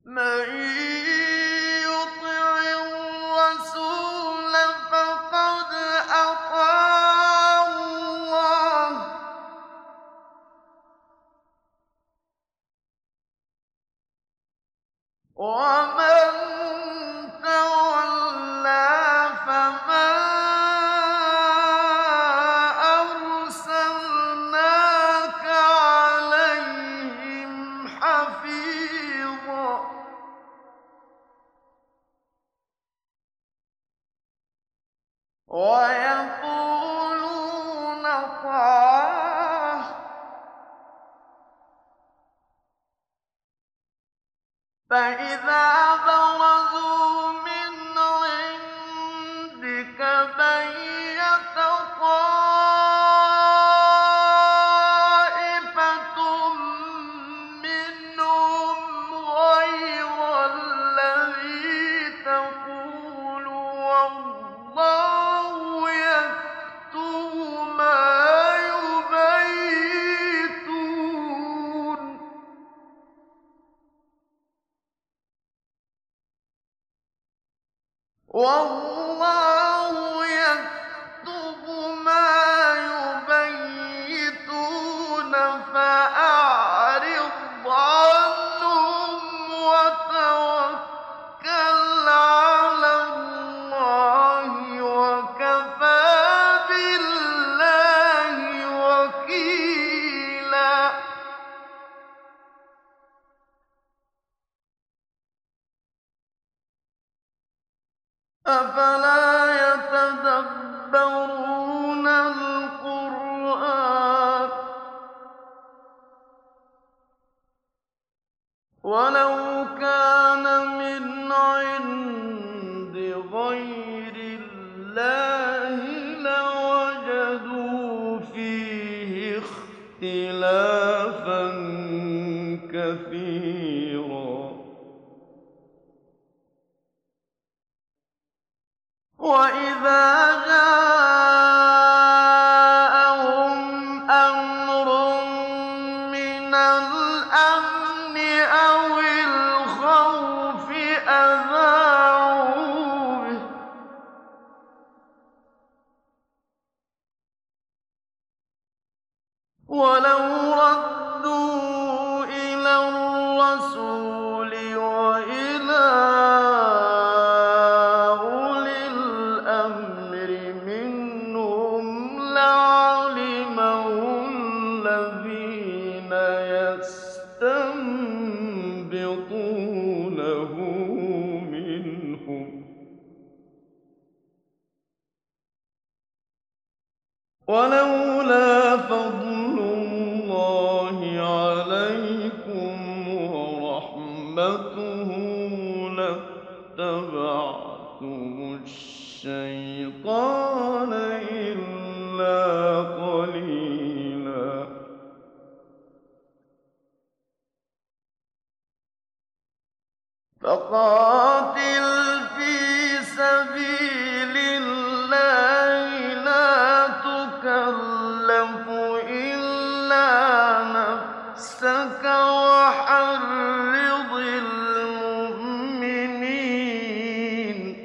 مَن يُطِعِ الرَّسُولَ فَقَدْ أَطَاعَ اللَّهَ ۖ وَمَن تَوَلَّىٰ فَمَا أَرْسَلْنَاكَ عَلَيْهِمْ حَفِيظًا ۖ وَيَقُولُونَ طَاعَةٌ ۚ فَإِذَا بَرَزُوا مِنْ عِندِكَ بَيَّتَ طَائِفَةٌ مِّنْهُمْ غَيْرَ الَّذِي تَقُولُ وَاللَّهُ يَكْتُبُ مَا يُبَيِّتُونَ ۖ وَاللَّهُ يَكْتُبُ مَا يُبَيِّتُونَ فَأَعْرِضْ عَنْهُمْ وَتَوَكَّلْ عَلَى اللَّهِ ۚ وَكَفَىٰ بِاللَّهِ وَكِيلًا. أَفَلَا يَتَدَبَّرُونَ الْقُرْآنَ ۚ وَلَوْ كَانَ مِنْ عِندِ غَيْرِ اللَّهِ لَوَجَدُوا فِيهِ اخْتِلَافًا كَثِيرًا. وَإِذَا جَاءَهُمْ أَمْرٌ مِّنَ الْأَمْنِ أَوِ الْخَوْفِ أَذَاعُوا بِهِ ۖ وَلَوْ رَدُّوهُ إِلَى الرَّسُولِ وَإِلَىٰ أُولِي الْأَمْرِ مِنْهُمْ لَعَلِمَهُ الَّذِينَ يَسْتَنبِطُونَهُ مِنْهُمْ ۗ وَلَوْلَا فَضْلُ اللَّهِ عَلَيْكُمْ وَرَحْمَتُهُ لَاتَّبَعْتُمُ الشَّيْطَانَ إِلَّا قَلِيلًا. فَقَاتِلْ فِي سَبِيلِ اللَّهِ لَا تُكَلَّفُ إِلَّا نَفْسَكَ وَحَرِّضِ الْمُؤْمِنِينَ ۖ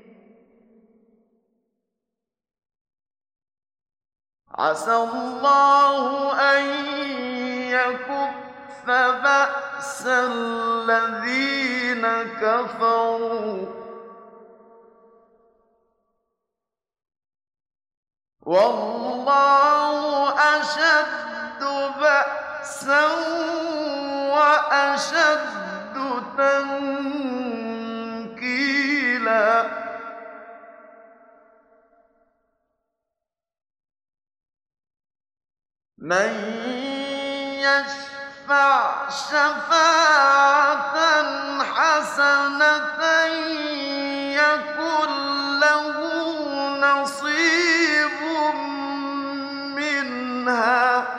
عَسَى اللَّهُ أَن يَكُفَّ بَأْسَ الَّذِينَ كَفَرُوا ۚ وَاللَّهُ أَشَدُّ بَأْسًا وَأَشَدُّ تَنكِيلًا. مَن يَشْفَعْ شَفَاعَةً حَسَنَةً يَكُن لَّهُ نَصِيبٌ مِّنْهَا ۖ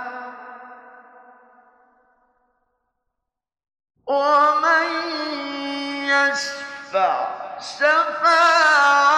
وَمَن يَشْفَعْ شَفَاعَةً